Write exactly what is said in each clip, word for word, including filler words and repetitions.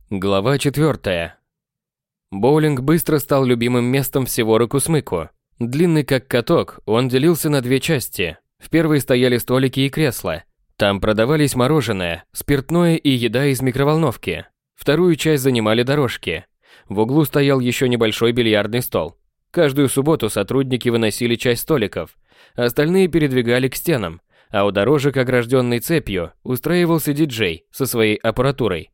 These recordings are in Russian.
Глава четвертая. Боулинг быстро стал любимым местом всего Рокусмыку. Длинный как каток, он делился на две части. В первой стояли столики и кресла. Там продавались мороженое, спиртное и еда из микроволновки. Вторую часть занимали дорожки. В углу стоял еще небольшой бильярдный стол. Каждую субботу сотрудники выносили часть столиков, остальные передвигали к стенам, а у дорожек, огражденной цепью, устраивался диджей со своей аппаратурой.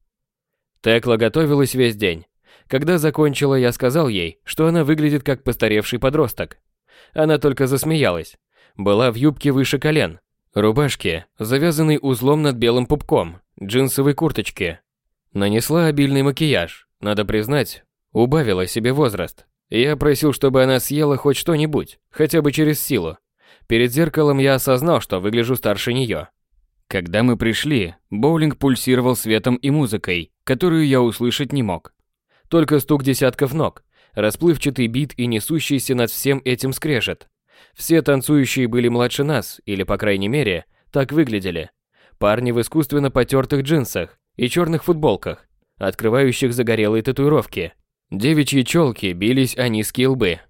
Текла готовилась весь день. Когда закончила, я сказал ей, что она выглядит как постаревший подросток. Она только засмеялась. Была в юбке выше колен, рубашке, завязанной узлом над белым пупком, джинсовой курточке. Нанесла обильный макияж, надо признать, убавила себе возраст. Я просил, чтобы она съела хоть что-нибудь, хотя бы через силу. Перед зеркалом я осознал, что выгляжу старше нее. Когда мы пришли, боулинг пульсировал светом и музыкой, которую я услышать не мог. Только стук десятков ног, расплывчатый бит и несущийся над всем этим скрежет. Все танцующие были младше нас, или, по крайней мере, так выглядели. Парни в искусственно потертых джинсах и черных футболках, открывающих загорелые татуировки. Девичьи челки бились о низкие лбы.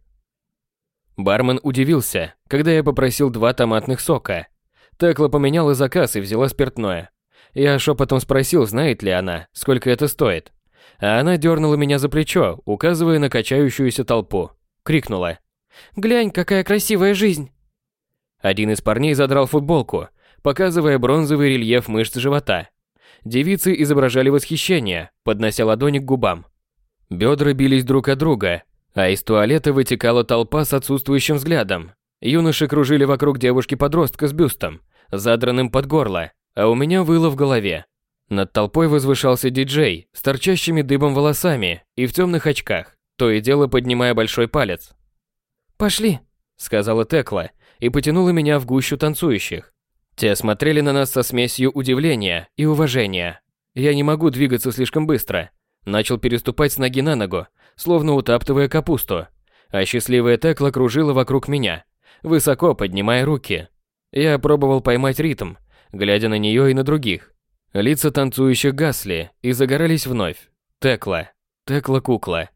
Бармен удивился, когда я попросил два томатных сока. Текла поменяла заказ и взяла спиртное. Я шепотом спросил, знает ли она, сколько это стоит. А она дернула меня за плечо, указывая на качающуюся толпу. Крикнула: «Глянь, какая красивая жизнь!» Один из парней задрал футболку, показывая бронзовый рельеф мышц живота. Девицы изображали восхищение, поднося ладони к губам. Бедра бились друг от друга, а из туалета вытекала толпа с отсутствующим взглядом. Юноши кружили вокруг девушки-подростка с бюстом, задранным под горло, а у меня выло в голове. Над толпой возвышался диджей с торчащими дыбом волосами и в темных очках, то и дело поднимая большой палец. «Пошли», — сказала Текла и потянула меня в гущу танцующих. Те смотрели на нас со смесью удивления и уважения. Я не могу двигаться слишком быстро. Начал переступать с ноги на ногу, словно утаптывая капусту. А счастливая Текла кружила вокруг меня, высоко поднимая руки. Я пробовал поймать ритм, глядя на нее и на других. Лица танцующих гасли и загорались вновь. Текла, Текла-кукла.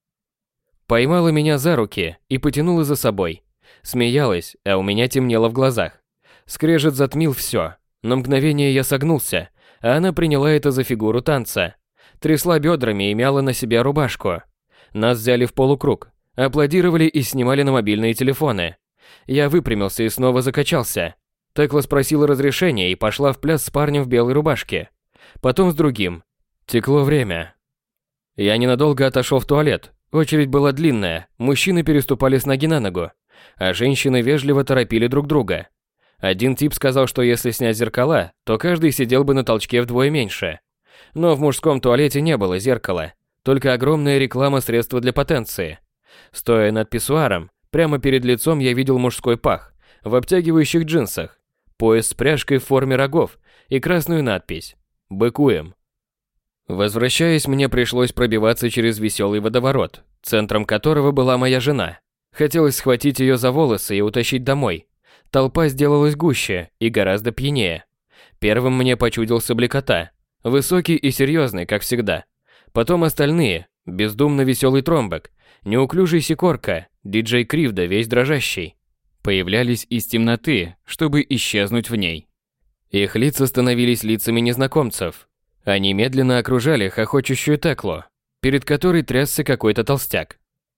Поймала меня за руки и потянула за собой. Смеялась, а у меня темнело в глазах. Скрежет затмил все. На мгновение я согнулся, а она приняла это за фигуру танца. Трясла бедрами и мяла на себя рубашку. Нас взяли в полукруг, аплодировали и снимали на мобильные телефоны. Я выпрямился и снова закачался. Текла спросила разрешения и пошла в пляс с парнем в белой рубашке. Потом с другим. Текло время. Я ненадолго отошел в туалет. Очередь была длинная, мужчины переступали с ноги на ногу, а женщины вежливо торопили друг друга. Один тип сказал, что если снять зеркала, то каждый сидел бы на толчке вдвое меньше. Но в мужском туалете не было зеркала, только огромная реклама средства для потенции. Стоя над писсуаром, прямо перед лицом я видел мужской пах в обтягивающих джинсах, пояс с пряжкой в форме рогов и красную надпись «Быкуем». Возвращаясь, мне пришлось пробиваться через веселый водоворот, центром которого была моя жена. Хотелось схватить ее за волосы и утащить домой. Толпа сделалась гуще и гораздо пьянее. Первым мне почудился Блекота, высокий и серьезный, как всегда. Потом остальные, бездумно веселый Тромбек, неуклюжий Сикорка, диджей Кривда весь дрожащий. Появлялись из темноты, чтобы исчезнуть в ней. Их лица становились лицами незнакомцев. Они медленно окружали хохочущую Теклу, перед которой трясся какой-то толстяк.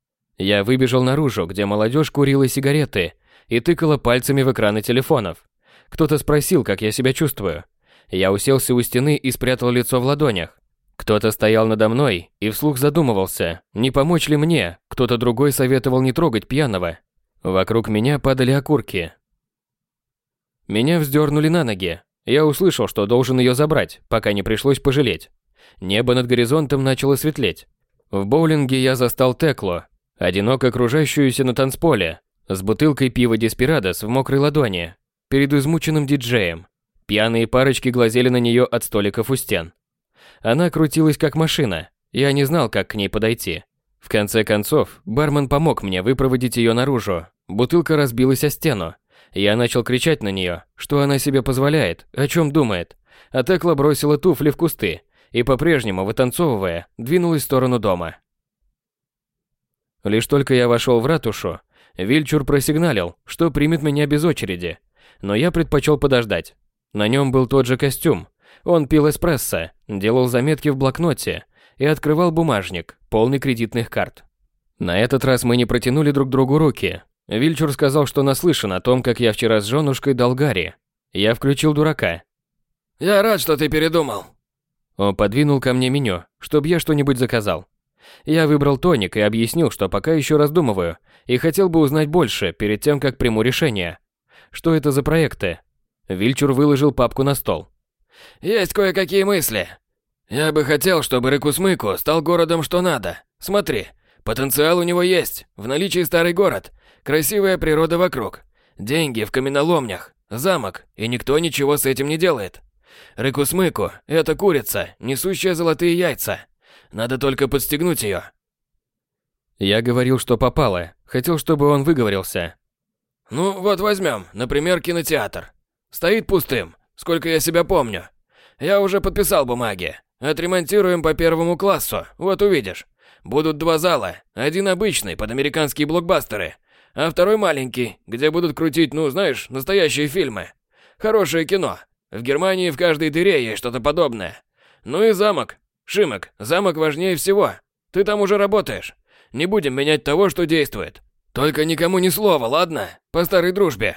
Я выбежал наружу, где молодежь курила сигареты и тыкала пальцами в экраны телефонов. Кто-то спросил, как я себя чувствую. Я уселся у стены и спрятал лицо в ладонях. Кто-то стоял надо мной и вслух задумывался, не помочь ли мне, кто-то другой советовал не трогать пьяного. Вокруг меня падали окурки. Меня вздернули на ноги. Я услышал, что должен ее забрать, пока не пришлось пожалеть. Небо над горизонтом начало светлеть. В боулинге я застал Теклу, одиноко окружающуюся на танцполе, с бутылкой пива Деспирадос в мокрой ладони, перед измученным диджеем. Пьяные парочки глазели на нее от столиков у стен. Она крутилась как машина, я не знал, как к ней подойти. В конце концов, бармен помог мне выпроводить ее наружу. Бутылка разбилась о стену. Я начал кричать на нее, что она себе позволяет, о чем думает. А Текла бросила туфли в кусты и, по-прежнему вытанцовывая, двинулась в сторону дома. Лишь только я вошел в ратушу, Вильчур просигналил, что примет меня без очереди, но я предпочел подождать. На нем был тот же костюм. Он пил эспрессо, делал заметки в блокноте и открывал бумажник, полный кредитных карт. На этот раз мы не протянули друг другу руки. Вильчур сказал, что наслышан о том, как я вчера с женушкой дал Гарри. Я включил дурака. «Я рад, что ты передумал». Он подвинул ко мне меню, чтобы я что-нибудь заказал. Я выбрал тоник и объяснил, что пока еще раздумываю, и хотел бы узнать больше перед тем, как приму решение. Что это за проекты? Вильчур выложил папку на стол. «Есть кое-какие мысли. Я бы хотел, чтобы Рыкусмыку стал городом что надо. Смотри, потенциал у него есть. В наличии старый город, красивая природа вокруг, деньги в каменоломнях, замок, и никто ничего с этим не делает. Рыкусмыку – это курица, несущая золотые яйца. Надо только подстегнуть ее». Я говорил, что попало. Хотел, чтобы он выговорился. «Ну, вот возьмем, например, кинотеатр. Стоит пустым, сколько я себя помню. Я уже подписал бумаги. Отремонтируем по первому классу, вот увидишь. Будут два зала, один обычный, под американские блокбастеры, а второй маленький, где будут крутить, ну, знаешь, настоящие фильмы. Хорошее кино. В Германии в каждой дыре есть что-то подобное. Ну и замок. Шимок, замок важнее всего. Ты там уже работаешь. Не будем менять того, что действует. Только никому ни слова, ладно? По старой дружбе».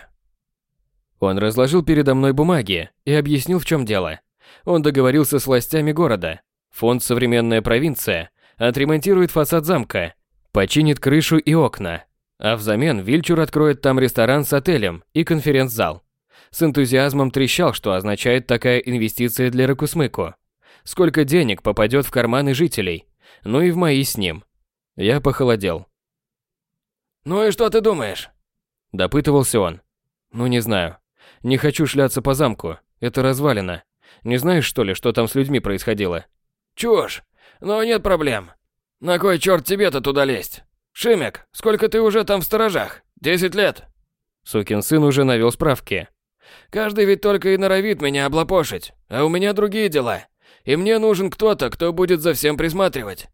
Он разложил передо мной бумаги и объяснил, в чем дело. Он договорился с властями города. Фонд «Современная провинция» отремонтирует фасад замка, починит крышу и окна. А взамен Вильчур откроет там ресторан с отелем и конференц-зал. С энтузиазмом трещал, что означает такая инвестиция для Рыкусмыку. Сколько денег попадет в карманы жителей, ну и в мои с ним. Я похолодел. «Ну и что ты думаешь?» Допытывался он. «Ну не знаю. Не хочу шляться по замку. Это развалина. Не знаешь, что ли, что там с людьми происходило?» «Чушь. Но нет проблем. На кой черт тебе-то туда лезть? Шимик, сколько ты уже там в сторожах? Десять лет?» Сукин сын уже навел справки. «Каждый ведь только и норовит меня облапошить, а у меня другие дела. И мне нужен кто-то, кто будет за всем присматривать».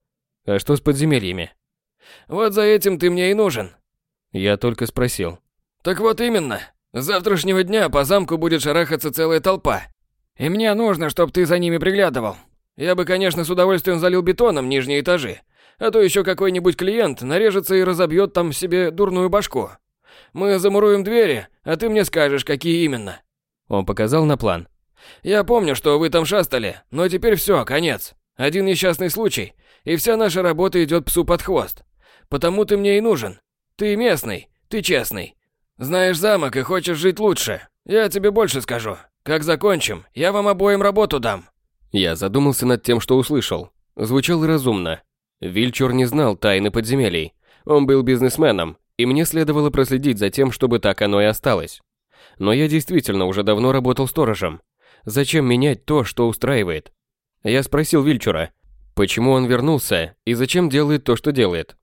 «А что с подземельями?» «Вот за этим ты мне и нужен». Я только спросил. «Так вот именно. С завтрашнего дня по замку будет шарахаться целая толпа. И мне нужно, чтобы ты за ними приглядывал. Я бы, конечно, с удовольствием залил бетоном нижние этажи, а то еще какой-нибудь клиент нарежется и разобьет там себе дурную башку. Мы замуруем двери, а ты мне скажешь, какие именно». Он показал на план. «Я помню, что вы там шастали, но теперь все, конец. Один несчастный случай, и вся наша работа идет псу под хвост. Потому ты мне и нужен. Ты местный, ты честный. Знаешь замок и хочешь жить лучше. Я тебе больше скажу. Как закончим, я вам обоим работу дам». Я задумался над тем, что услышал. Звучало разумно. Вильчур не знал тайны подземелий. Он был бизнесменом, и мне следовало проследить за тем, чтобы так оно и осталось. Но я действительно уже давно работал сторожем. Зачем менять то, что устраивает? Я спросил Вильчура, почему он вернулся и зачем делает то, что делает.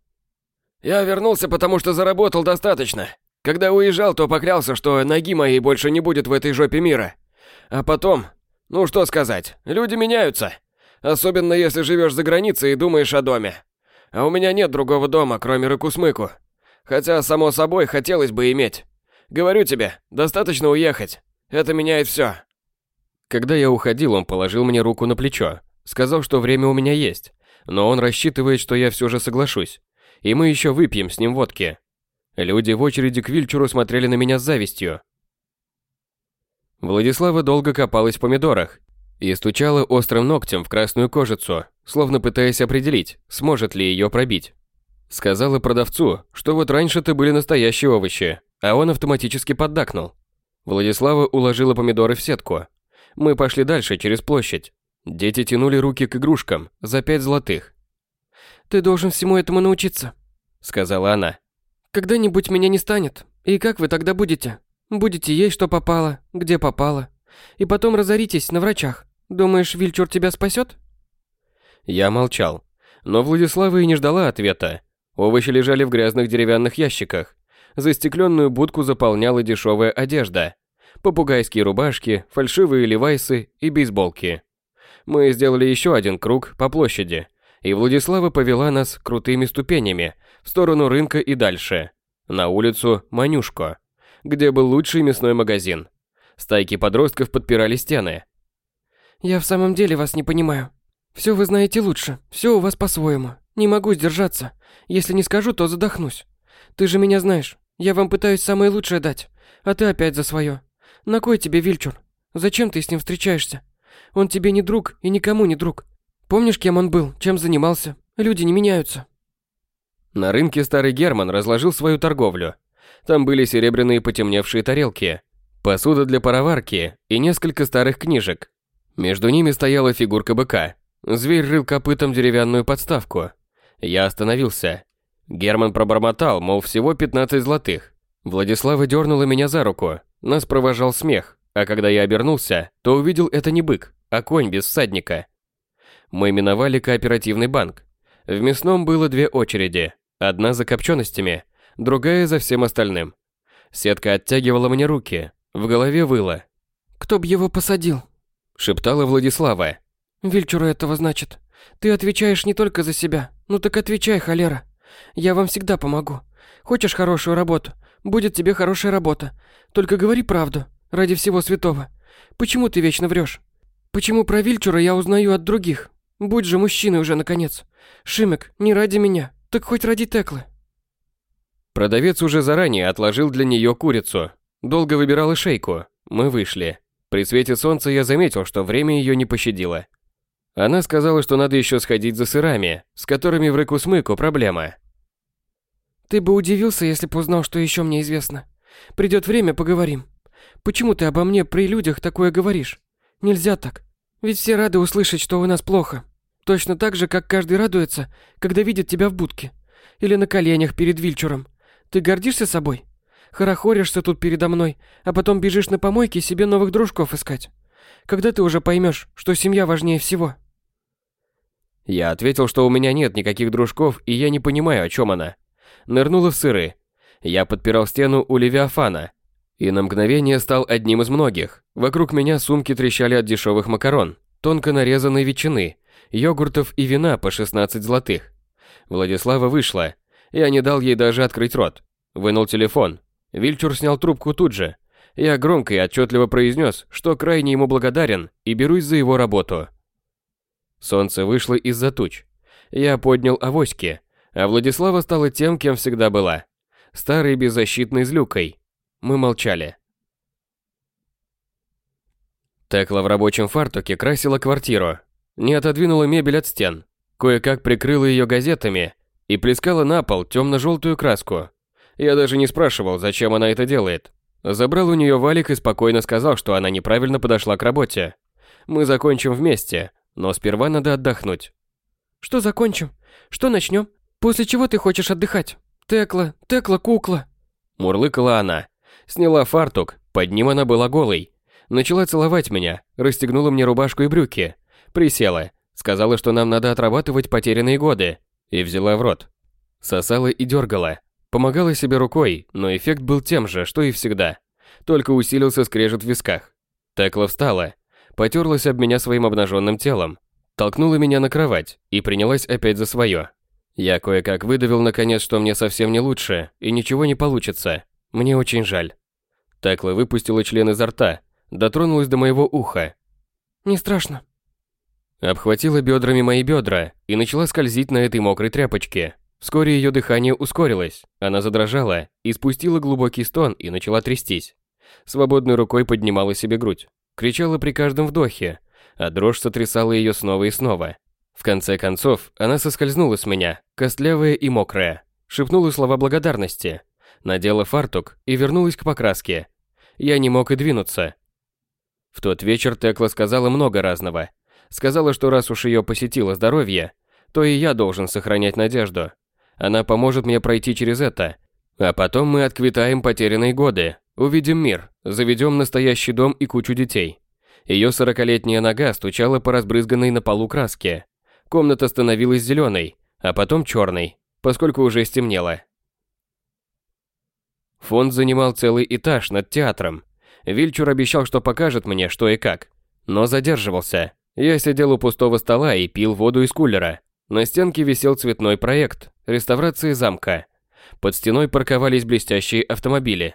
«Я вернулся, потому что заработал достаточно. Когда уезжал, то поклялся, что ноги моей больше не будет в этой жопе мира. А потом, ну что сказать, люди меняются. Особенно если живешь за границей и думаешь о доме. А у меня нет другого дома, кроме Рыкусмыку. Хотя, само собой, хотелось бы иметь. Говорю тебе, достаточно уехать. Это меняет все». Когда я уходил, он положил мне руку на плечо. Сказал, что время у меня есть, но он рассчитывает, что я все же соглашусь. И мы еще выпьем с ним водки. Люди в очереди к Вильчуру смотрели на меня с завистью. Владислава долго копалась в помидорах и стучала острым ногтем в красную кожицу, словно пытаясь определить, сможет ли ее пробить. Сказала продавцу, что вот раньше-то были настоящие овощи, а он автоматически поддакнул. Владислава уложила помидоры в сетку. Мы пошли дальше через площадь. Дети тянули руки к игрушкам за пять золотых. «Ты должен всему этому научиться», — сказала она. «Когда-нибудь меня не станет. И как вы тогда будете? Будете есть, что попало, где попало. И потом разоритесь на врачах. Думаешь, Вильчур тебя спасет?» Я молчал. Но Владислава и не ждала ответа. Овощи лежали в грязных деревянных ящиках. Застекленную будку заполняла дешевая одежда. Попугайские рубашки, фальшивые левайсы и бейсболки. Мы сделали еще один круг по площади, и Владислава повела нас крутыми ступенями в сторону рынка и дальше, на улицу Манюшко, где был лучший мясной магазин. Стайки подростков подпирали стены. «Я в самом деле вас не понимаю. Все вы знаете лучше, все у вас по-своему. Не могу сдержаться. Если не скажу, то задохнусь. Ты же меня знаешь. Я вам пытаюсь самое лучшее дать, а ты опять за свое. На кой тебе Вильчур? Зачем ты с ним встречаешься? Он тебе не друг и никому не друг. Помнишь, кем он был, чем занимался? Люди не меняются». На рынке старый Герман разложил свою торговлю. Там были серебряные потемневшие тарелки, посуда для пароварки и несколько старых книжек. Между ними стояла фигурка быка. Зверь рыл копытом деревянную подставку. Я остановился. Герман пробормотал, мол, всего пятнадцать золотых. Владислава дернула меня за руку. Нас провожал смех, а когда я обернулся, то увидел это не бык, а конь без всадника. Мы миновали кооперативный банк. В мясном было две очереди. Одна за копченостями, другая за всем остальным. Сетка оттягивала мне руки, в голове выла. «Кто б его посадил?» — шептала Владислава. «Вильчуру этого, значит. Ты отвечаешь не только за себя. Ну так отвечай, холера. Я вам всегда помогу. Хочешь хорошую работу? Будет тебе хорошая работа. Только говори правду, ради всего святого. Почему ты вечно врешь? Почему про Вильчура я узнаю от других? Будь же мужчиной уже, наконец. Шимек, не ради меня, так хоть ради Теклы». Продавец уже заранее отложил для нее курицу. Долго выбирала шейку. Мы вышли. При свете солнца я заметил, что время ее не пощадило. Она сказала, что надо еще сходить за сырами, с которыми в Рыку-Смыку проблема. «Ты бы удивился, если бы узнал, что еще мне известно. Придет время, поговорим. Почему ты обо мне при людях такое говоришь? Нельзя так. Ведь все рады услышать, что у нас плохо. Точно так же, как каждый радуется, когда видит тебя в будке. Или на коленях перед Вильчуром. Ты гордишься собой? Хорохоришься тут передо мной, а потом бежишь на помойке себе новых дружков искать. Когда ты уже поймешь, что семья важнее всего?» Я ответил, что у меня нет никаких дружков, и я не понимаю, о чем она. Нырнула в сыры. Я подпирал стену у Левиафана. И на мгновение стал одним из многих. Вокруг меня сумки трещали от дешевых макарон, тонко нарезанной ветчины, йогуртов и вина по шестнадцать золотых. Владислава вышла. Я не дал ей даже открыть рот. Вынул телефон. Вильчур снял трубку тут же. Я громко и отчетливо произнес, что крайне ему благодарен и берусь за его работу. Солнце вышло из-за туч. Я поднял авоськи, а Владислава стала тем, кем всегда была. Старой беззащитной злюкой. Мы молчали. Текла в рабочем фартуке красила квартиру. Не отодвинула мебель от стен. Кое-как прикрыла ее газетами и плескала на пол темно-желтую краску. Я даже не спрашивал, зачем она это делает. Забрал у нее валик и спокойно сказал, что она неправильно подошла к работе. Мы закончим вместе, но сперва надо отдохнуть. «Что закончим? Что начнем? После чего ты хочешь отдыхать? Текла, Текла, кукла!» Мурлыкала она. Сняла фартук, под ним она была голой. Начала целовать меня, расстегнула мне рубашку и брюки. Присела, сказала, что нам надо отрабатывать потерянные годы. И взяла в рот. Сосала и дергала. Помогала себе рукой, но эффект был тем же, что и всегда. Только усилился скрежет в висках. Текла встала, потерлась об меня своим обнаженным телом, толкнула меня на кровать и принялась опять за свое. Я кое-как выдавил наконец, что мне совсем не лучше и ничего не получится. Мне очень жаль. Текла выпустила член изо рта, дотронулась до моего уха. «Не страшно». Обхватила бедрами мои бедра и начала скользить на этой мокрой тряпочке. Вскоре ее дыхание ускорилось, она задрожала, испустила глубокий стон и начала трястись. Свободной рукой поднимала себе грудь, кричала при каждом вдохе, а дрожь сотрясала ее снова и снова. В конце концов, она соскользнула с меня, костлявая и мокрая, шепнула слова благодарности, надела фартук и вернулась к покраске. Я не мог и двинуться. В тот вечер Текла сказала много разного. Сказала, что раз уж ее посетило здоровье, то и я должен сохранять надежду. Она поможет мне пройти через это, а потом мы отквитаем потерянные годы, увидим мир, заведем настоящий дом и кучу детей. Ее сорокалетняя нога стучала по разбрызганной на полу краске. Комната становилась зеленой, а потом черной, поскольку уже стемнело. Фонд занимал целый этаж над театром. Вильчур обещал, что покажет мне, что и как, но задерживался. Я сидел у пустого стола и пил воду из кулера. На стенке висел цветной проект реставрации замка. Под стеной парковались блестящие автомобили.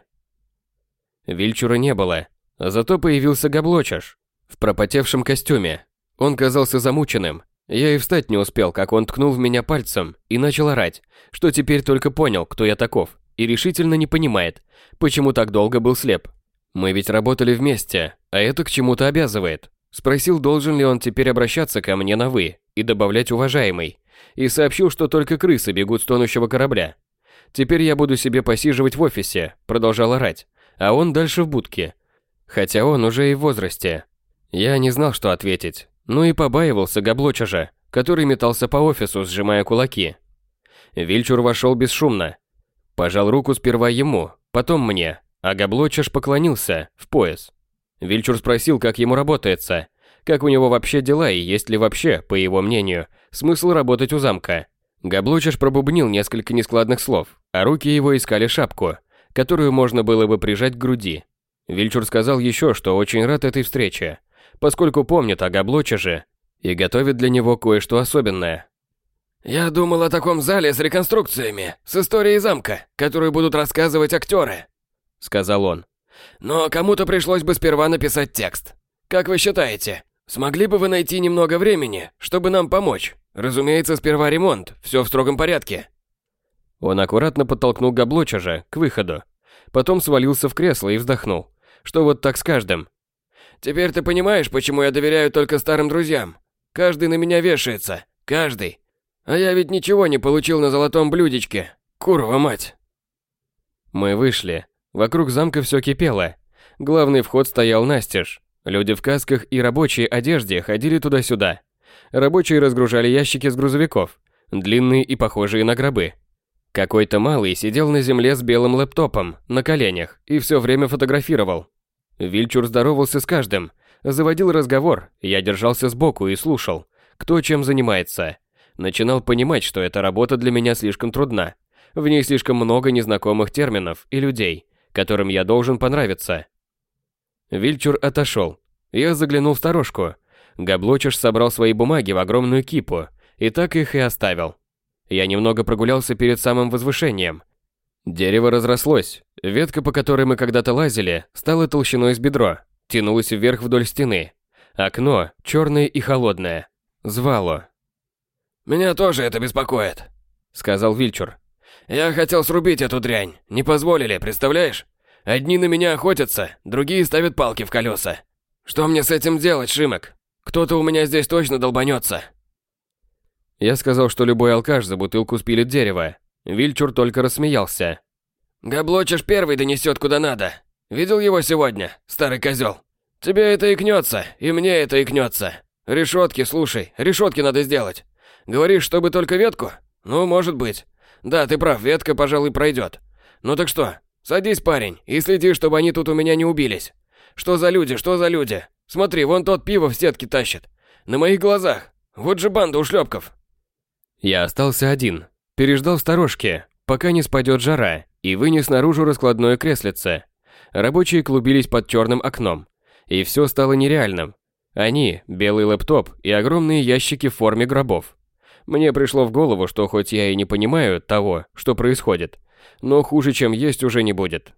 Вильчура не было, зато появился Габлочаш в пропотевшем костюме. Он казался замученным. Я и встать не успел, как он ткнул в меня пальцем и начал орать, что теперь только понял, кто я таков, и решительно не понимает, почему так долго был слеп. Мы ведь работали вместе, а это к чему-то обязывает. Спросил, должен ли он теперь обращаться ко мне на «вы» и добавлять «уважаемый», и сообщил, что только крысы бегут с тонущего корабля. Теперь я буду себе посиживать в офисе, продолжал орать, а он дальше в будке. Хотя он уже и в возрасте. Я не знал, что ответить, ну и побаивался Габлочажа, который метался по офису, сжимая кулаки. Вильчур вошел бесшумно. Пожал руку сперва ему, потом мне, а Габлочаж поклонился в пояс. Вильчур спросил, как ему работается, как у него вообще дела и есть ли вообще, по его мнению, смысл работать у замка. Габлочаж пробубнил несколько нескладных слов, а руки его искали шапку, которую можно было бы прижать к груди. Вильчур сказал еще, что очень рад этой встрече, поскольку помнит о Габлочаже и готовит для него кое-что особенное. «Я думал о таком зале с реконструкциями, с историей замка, которую будут рассказывать актеры», — сказал он. «Но кому-то пришлось бы сперва написать текст. Как вы считаете, смогли бы вы найти немного времени, чтобы нам помочь? Разумеется, сперва ремонт, все в строгом порядке». Он аккуратно подтолкнул Габлочажа к выходу, потом свалился в кресло и вздохнул, что вот так с каждым. «Теперь ты понимаешь, почему я доверяю только старым друзьям? Каждый на меня вешается, каждый. А я ведь ничего не получил на золотом блюдечке. Курва мать!» Мы вышли. Вокруг замка все кипело. Главный вход стоял настежь. Люди в касках и рабочей одежде ходили туда-сюда. Рабочие разгружали ящики с грузовиков, длинные и похожие на гробы. Какой-то малый сидел на земле с белым лэптопом на коленях и все время фотографировал. Вильчур здоровался с каждым, заводил разговор, я держался сбоку и слушал, кто чем занимается. Начинал понимать, что эта работа для меня слишком трудна. В ней слишком много незнакомых терминов и людей, которым я должен понравиться. Вильчур отошел. Я заглянул в сторожку. Габлочаж собрал свои бумаги в огромную кипу, и так их и оставил. Я немного прогулялся перед самым возвышением. Дерево разрослось. Ветка, по которой мы когда-то лазили, стала толщиной с бедро, тянулась вверх вдоль стены. Окно, черное и холодное. Звало. «Меня тоже это беспокоит», — сказал Вильчур. «Я хотел срубить эту дрянь, не позволили, представляешь? Одни на меня охотятся, другие ставят палки в колеса. Что мне с этим делать, Шимок? Кто-то у меня здесь точно долбанется». Я сказал, что любой алкаш за бутылку спилит дерево. Вильчур только рассмеялся. «Габлочаж первый донесет куда надо. Видел его сегодня, старый козел? Тебе это икнется, и мне это икнется. Решетки, слушай, решетки надо сделать. Говоришь, чтобы только ветку? Ну, может быть. Да, ты прав, ветка, пожалуй, пройдет. Ну так что, садись, парень, и следи, чтобы они тут у меня не убились. Что за люди, что за люди? Смотри, вон тот пиво в сетке тащит. На моих глазах. Вот же банда ушлепков». Я остался один. Переждал в сторожке, пока не спадет жара, и вынес наружу раскладное креслице. Рабочие клубились под черным окном. И все стало нереальным. Они, белый лэптоп и огромные ящики в форме гробов. Мне пришло в голову, что хоть я и не понимаю того, что происходит, но хуже, чем есть, уже не будет.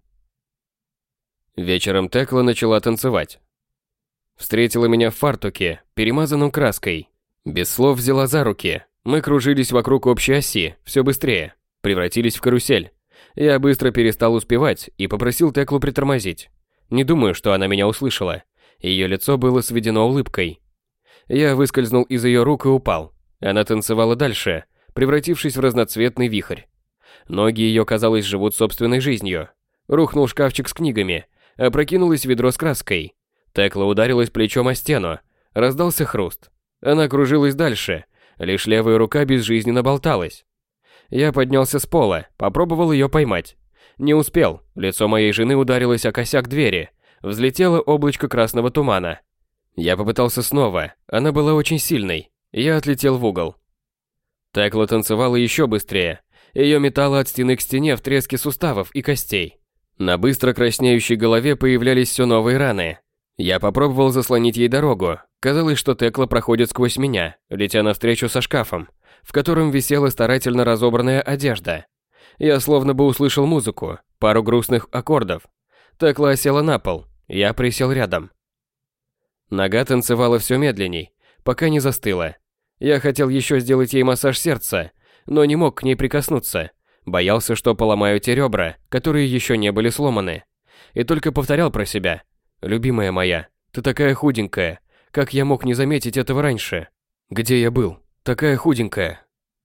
Вечером Текла начала танцевать. Встретила меня в фартуке, перемазанном краской. Без слов взяла за руки. Мы кружились вокруг общей оси, все быстрее. Превратились в карусель. Я быстро перестал успевать и попросил Теклу притормозить. Не думаю, что она меня услышала. Ее лицо было сведено улыбкой. Я выскользнул из ее рук и упал. Она танцевала дальше, превратившись в разноцветный вихрь. Ноги ее, казалось, живут собственной жизнью. Рухнул шкафчик с книгами, опрокинулось ведро с краской. Текла ударилась плечом о стену. Раздался хруст. Она кружилась дальше, лишь левая рука безжизненно болталась. Я поднялся с пола, попробовал ее поймать. Не успел, лицо моей жены ударилось о косяк двери. Взлетело облачко красного тумана. Я попытался снова, она была очень сильной. Я отлетел в угол. Текла танцевала еще быстрее. Ее метало от стены к стене в треске суставов и костей. На быстро краснеющей голове появлялись все новые раны. Я попробовал заслонить ей дорогу, Казалось, что Текла проходит сквозь меня, летя навстречу со шкафом, в котором висела старательно разобранная одежда. Я словно бы услышал музыку, пару грустных аккордов. Текла осела на пол, я присел рядом. Нога танцевала все медленней, пока не застыла. Я хотел еще сделать ей массаж сердца, но не мог к ней прикоснуться. Боялся, что поломаю те ребра, которые еще не были сломаны. И только повторял про себя. «Любимая моя, ты такая худенькая. Как я мог не заметить этого раньше? Где я был? Такая худенькая».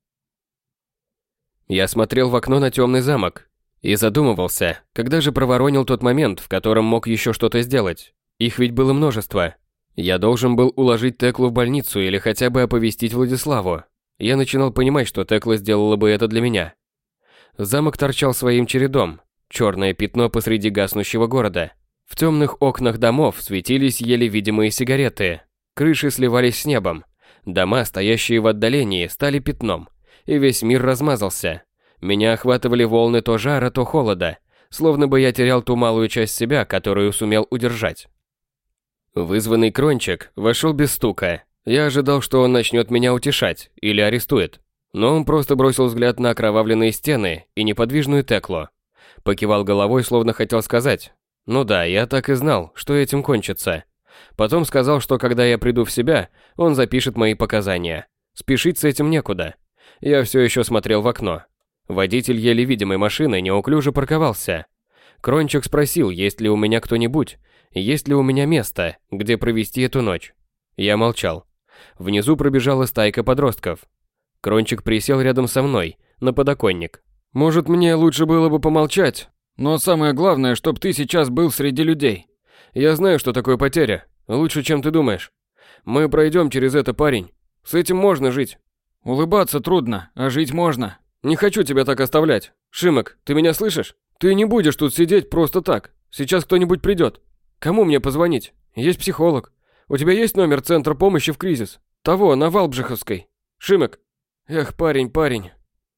Я смотрел в окно на темный замок и задумывался, когда же проворонил тот момент, в котором мог еще что-то сделать. Их ведь было множество. Я должен был уложить Теклу в больницу или хотя бы оповестить Владиславу. Я начинал понимать, что Текла сделала бы это для меня. Замок торчал своим чередом, черное пятно посреди гаснущего города. В темных окнах домов светились еле видимые сигареты, крыши сливались с небом, дома, стоящие в отдалении, стали пятном, и весь мир размазался. Меня охватывали волны то жара, то холода, словно бы я терял ту малую часть себя, которую сумел удержать. Вызванный Крончик вошел без стука. Я ожидал, что он начнет меня утешать или арестует, но он просто бросил взгляд на окровавленные стены и неподвижную Теклу. Покивал головой, словно хотел сказать: «Ну да, я так и знал, что этим кончится». Потом сказал, что когда я приду в себя, он запишет мои показания. Спешить с этим некуда. Я все еще смотрел в окно. Водитель еле видимой машины неуклюже парковался. Крончик спросил, есть ли у меня кто-нибудь, есть ли у меня место, где провести эту ночь. Я молчал. Внизу пробежала стайка подростков. Крончик присел рядом со мной, на подоконник. «Может, мне лучше было бы помолчать, но самое главное, чтобы ты сейчас был среди людей. Я знаю, что такое потеря, лучше, чем ты думаешь. Мы пройдем через это, парень. С этим можно жить. Улыбаться трудно, а жить можно. Не хочу тебя так оставлять. Шимок, ты меня слышишь? Ты не будешь тут сидеть просто так. Сейчас кто-нибудь придет. Кому мне позвонить? Есть психолог. У тебя есть номер центра помощи в кризис? Того, на Валбжиховской. Шимок. Эх, парень, парень».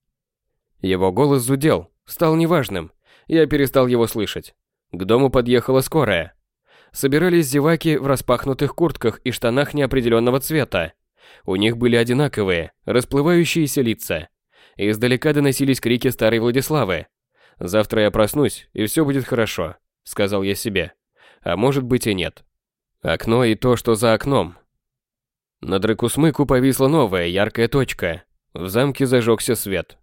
Его голос зудел, стал неважным. Я перестал его слышать. К дому подъехала скорая. Собирались зеваки в распахнутых куртках и штанах неопределенного цвета. У них были одинаковые, расплывающиеся лица. Издалека доносились крики старой Владиславы. «Завтра я проснусь, и все будет хорошо», — сказал я себе. А может быть и нет. Окно и то, что за окном. Над Рыкусмыку повисла новая яркая точка. В замке зажегся свет.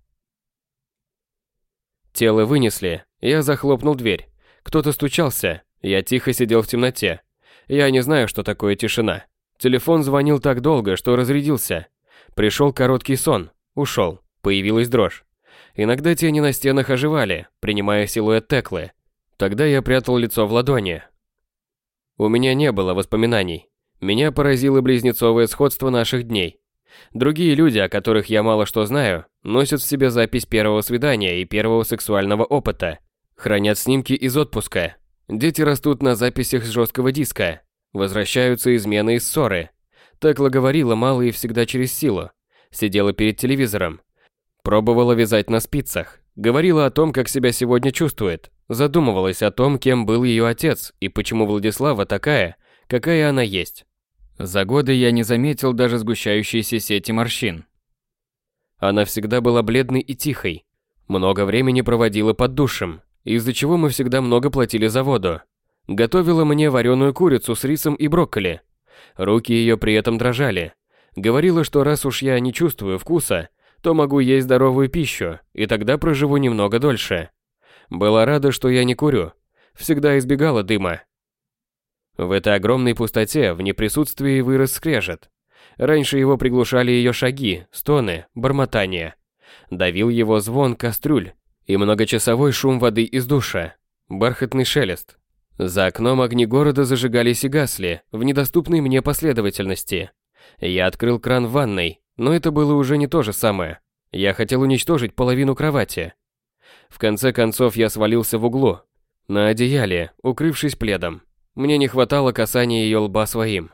Тело вынесли, я захлопнул дверь. Кто-то стучался, я тихо сидел в темноте. Я не знаю, что такое тишина. Телефон звонил так долго, что разрядился. Пришел короткий сон, ушел, появилась дрожь. Иногда тени на стенах оживали, принимая силуэт Теклы. Тогда я прятал лицо в ладони. У меня не было воспоминаний. Меня поразило близнецовое сходство наших дней. Другие люди, о которых я мало что знаю, носят в себе запись первого свидания и первого сексуального опыта. Хранят снимки из отпуска. Дети растут на записях с жесткого диска. Возвращаются измены и ссоры. Текла говорила мало и всегда через силу. Сидела перед телевизором. Пробовала вязать на спицах. Говорила о том, как себя сегодня чувствует. Задумывалась о том, кем был ее отец и почему Владислава такая, какая она есть. За годы я не заметил даже сгущающейся сети морщин. Она всегда была бледной и тихой. Много времени проводила под душем, из-за чего мы всегда много платили за воду. Готовила мне вареную курицу с рисом и брокколи. Руки ее при этом дрожали. Говорила, что раз уж я не чувствую вкуса, то могу есть здоровую пищу, и тогда проживу немного дольше. Была рада, что я не курю. Всегда избегала дыма. В этой огромной пустоте в неприсутствии вырос скрежет. Раньше его приглушали ее шаги, стоны, бормотания. Давил его звон кастрюль и многочасовой шум воды из душа, бархатный шелест. За окном огни города зажигались и гасли в недоступной мне последовательности. Я открыл кран в ванной, но это было уже не то же самое. Я хотел уничтожить половину кровати. В конце концов я свалился в углу, на одеяле, укрывшись пледом. Мне не хватало касания ее лба своим.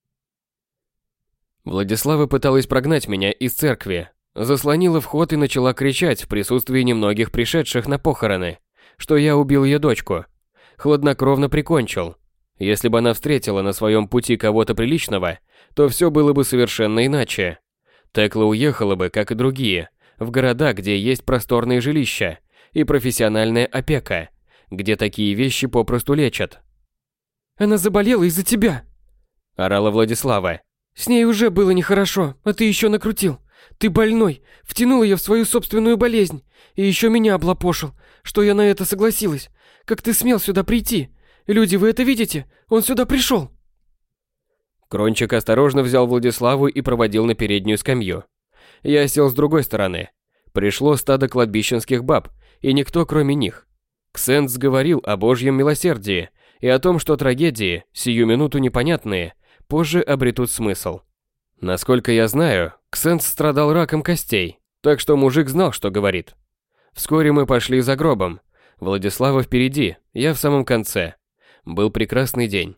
Владислава пыталась прогнать меня из церкви, заслонила вход и начала кричать в присутствии немногих пришедших на похороны, что я убил ее дочку. Хладнокровно прикончил. Если бы она встретила на своем пути кого-то приличного, то все было бы совершенно иначе. Текла уехала бы, как и другие, в города, где есть просторные жилища и профессиональная опека, где такие вещи попросту лечат. «Она заболела из-за тебя!» – орала Владислава. «С ней уже было нехорошо, а ты еще накрутил. Ты больной, втянул ее в свою собственную болезнь, и еще меня облапошил, что я на это согласилась. Как ты смел сюда прийти? Люди, вы это видите? Он сюда пришел!» Крончик осторожно взял Владиславу и проводил на переднюю скамью. Я сел с другой стороны. Пришло стадо кладбищенских баб, и никто кроме них. Ксенц говорил о Божьем милосердии и о том, что трагедии, сию минуту непонятные, позже обретут смысл. Насколько я знаю, Ксенц страдал раком костей, так что мужик знал, что говорит. Вскоре мы пошли за гробом. Владислава впереди, я в самом конце. Был прекрасный день.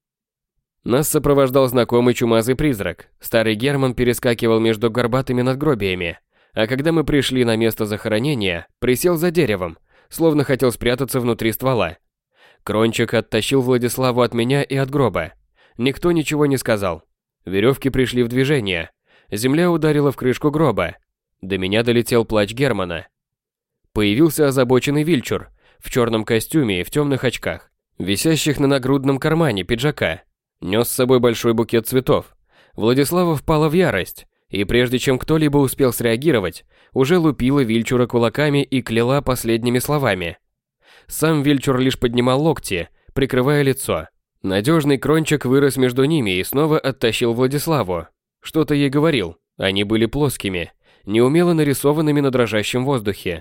Нас сопровождал знакомый чумазый призрак. Старый Герман перескакивал между горбатыми надгробиями, а когда мы пришли на место захоронения, присел за деревом, словно хотел спрятаться внутри ствола. Крончик оттащил Владиславу от меня и от гроба. Никто ничего не сказал. Веревки пришли в движение. Земля ударила в крышку гроба. До меня долетел плач Германа. Появился озабоченный Вильчур в черном костюме и в темных очках, висящих на нагрудном кармане пиджака. Нес с собой большой букет цветов. Владислава впала в ярость, и прежде чем кто-либо успел среагировать, уже лупила Вильчура кулаками и кляла последними словами. Сам Вильчур лишь поднимал локти, прикрывая лицо. Надежный Крончик вырос между ними и снова оттащил Владиславу. Что-то ей говорил, они были плоскими, неумело нарисованными на дрожащем воздухе.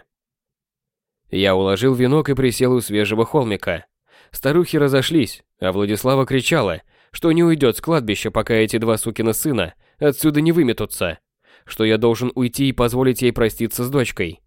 Я уложил венок и присел у свежего холмика. Старухи разошлись, а Владислава кричала, что не уйдет с кладбища, пока эти два сукина сына отсюда не выметутся, что я должен уйти и позволить ей проститься с дочкой.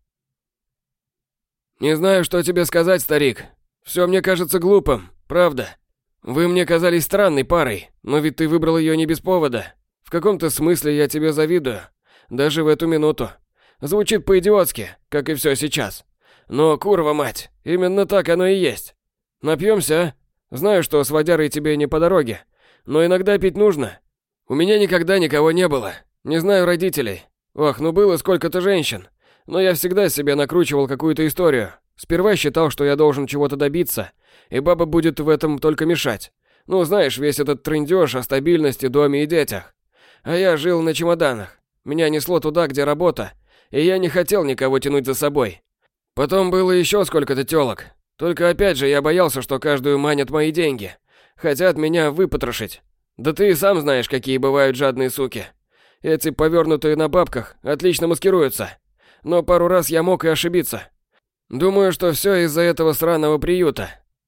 «Не знаю, что тебе сказать, старик. Все мне кажется глупым, правда. Вы мне казались странной парой, но ведь ты выбрал ее не без повода. В каком-то смысле я тебе завидую, даже в эту минуту. Звучит по-идиотски, как и все сейчас. Но, курва мать, именно так оно и есть. Напьемся, а? Знаю, что с водярой тебе не по дороге, но иногда пить нужно. У меня никогда никого не было, не знаю родителей. Ох, ну было сколько-то женщин, но я всегда себе накручивал какую-то историю. Сперва считал, что я должен чего-то добиться, и баба будет в этом только мешать. Ну, знаешь, весь этот трындёж о стабильности, доме и детях. А я жил на чемоданах. Меня несло туда, где работа, и я не хотел никого тянуть за собой. Потом было еще сколько-то тёлок. Только опять же я боялся, что каждую манят мои деньги. Хотят меня выпотрошить. Да ты и сам знаешь, какие бывают жадные суки. Эти повернутые на бабках отлично маскируются. Но пару раз я мог и ошибиться. Думаю, что все из-за этого сраного приюта.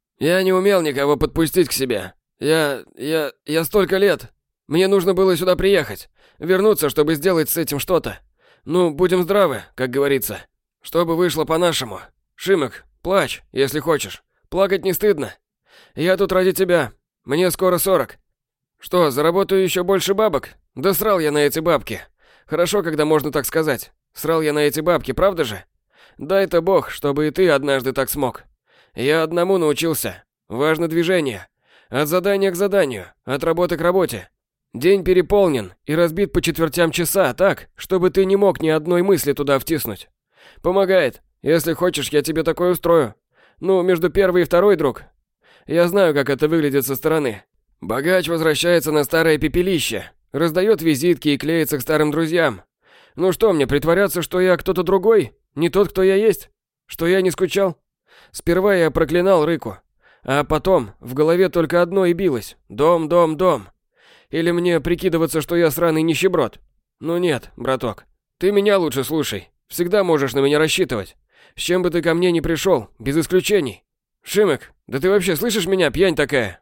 Я не умел никого подпустить к себе. Я... я... я столько лет. Мне нужно было сюда приехать. Вернуться, чтобы сделать с этим что-то. Ну, будем здравы, как говорится. Чтобы вышло по-нашему. Шимок, плачь, если хочешь. Плакать не стыдно. Я тут ради тебя. Мне скоро сорок. Что, заработаю еще больше бабок? Да срал я на эти бабки. Хорошо, когда можно так сказать. Срал я на эти бабки, правда же? Дай-то бог, чтобы и ты однажды так смог. Я одному научился. Важно движение. От задания к заданию, от работы к работе. День переполнен и разбит по четвертям часа так, чтобы ты не мог ни одной мысли туда втиснуть. Помогает. Если хочешь, я тебе такое устрою. Ну, между первой и второй, друг. Я знаю, как это выглядит со стороны. Богач возвращается на старое пепелище, раздает визитки и клеится к старым друзьям. Ну что мне, притворяться, что я кто-то другой? Не тот, кто я есть? Что я не скучал? Сперва я проклинал Рыку, а потом в голове только одно и билось. Дом, дом, дом. Или мне прикидываться, что я сраный нищеброд? Ну нет, браток, ты меня лучше слушай. Всегда можешь на меня рассчитывать. С чем бы ты ко мне ни пришел, без исключений. Шимек, да ты вообще слышишь меня, пьянь такая?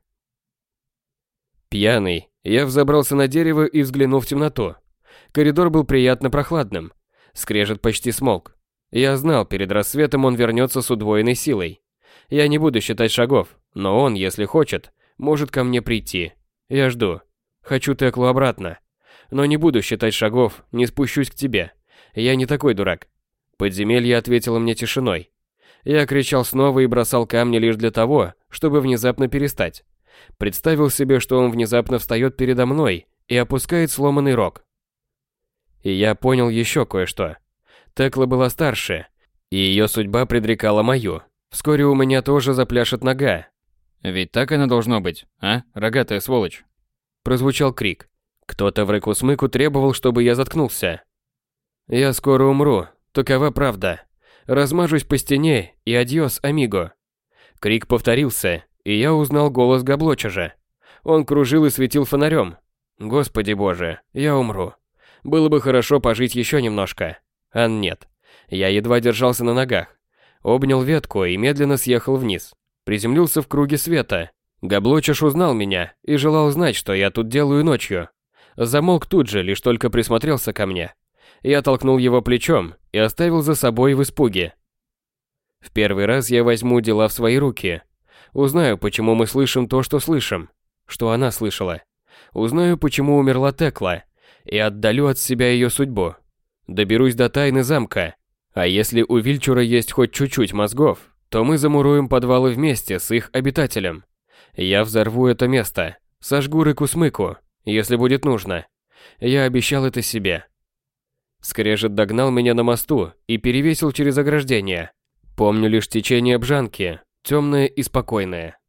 Пьяный, я взобрался на дерево и взглянул в темноту. Коридор был приятно прохладным. Скрежет почти смолк. Я знал, перед рассветом он вернется с удвоенной силой. Я не буду считать шагов, но он, если хочет, может ко мне прийти. Я жду. Хочу Теклу обратно. Но не буду считать шагов, не спущусь к тебе. Я не такой дурак. Подземелье ответило мне тишиной. Я кричал снова и бросал камни лишь для того, чтобы внезапно перестать. Представил себе, что он внезапно встает передо мной и опускает сломанный рог. И я понял еще кое-что. Текла была старше, и ее судьба предрекала мою. Вскоре у меня тоже запляшет нога. Ведь так оно должно быть, а, рогатая сволочь? Прозвучал крик. Кто-то в Рыкусмыку требовал, чтобы я заткнулся. Я скоро умру, такова правда. Размажусь по стене и адьос, амиго. Крик повторился, и я узнал голос Габлочежа. Он кружил и светил фонарем. Господи боже, я умру. Было бы хорошо пожить еще немножко. А нет. Я едва держался на ногах. Обнял ветку и медленно съехал вниз. Приземлился в круге света. Габлочеш узнал меня и желал знать, что я тут делаю ночью. Замолк тут же, лишь только присмотрелся ко мне. Я толкнул его плечом и оставил за собой в испуге. В первый раз я возьму дела в свои руки. Узнаю, почему мы слышим то, что слышим. Что она слышала. Узнаю, почему умерла Текла. И отдалю от себя ее судьбу. Доберусь до тайны замка. А если у Вильчура есть хоть чуть-чуть мозгов, то мы замуруем подвалы вместе с их обитателем. Я взорву это место. Сожгу Рыкусмыку, если будет нужно. Я обещал это себе. Скрежет догнал меня на мосту и перевесил через ограждение. Помню лишь течение Бжанки, темное и спокойное.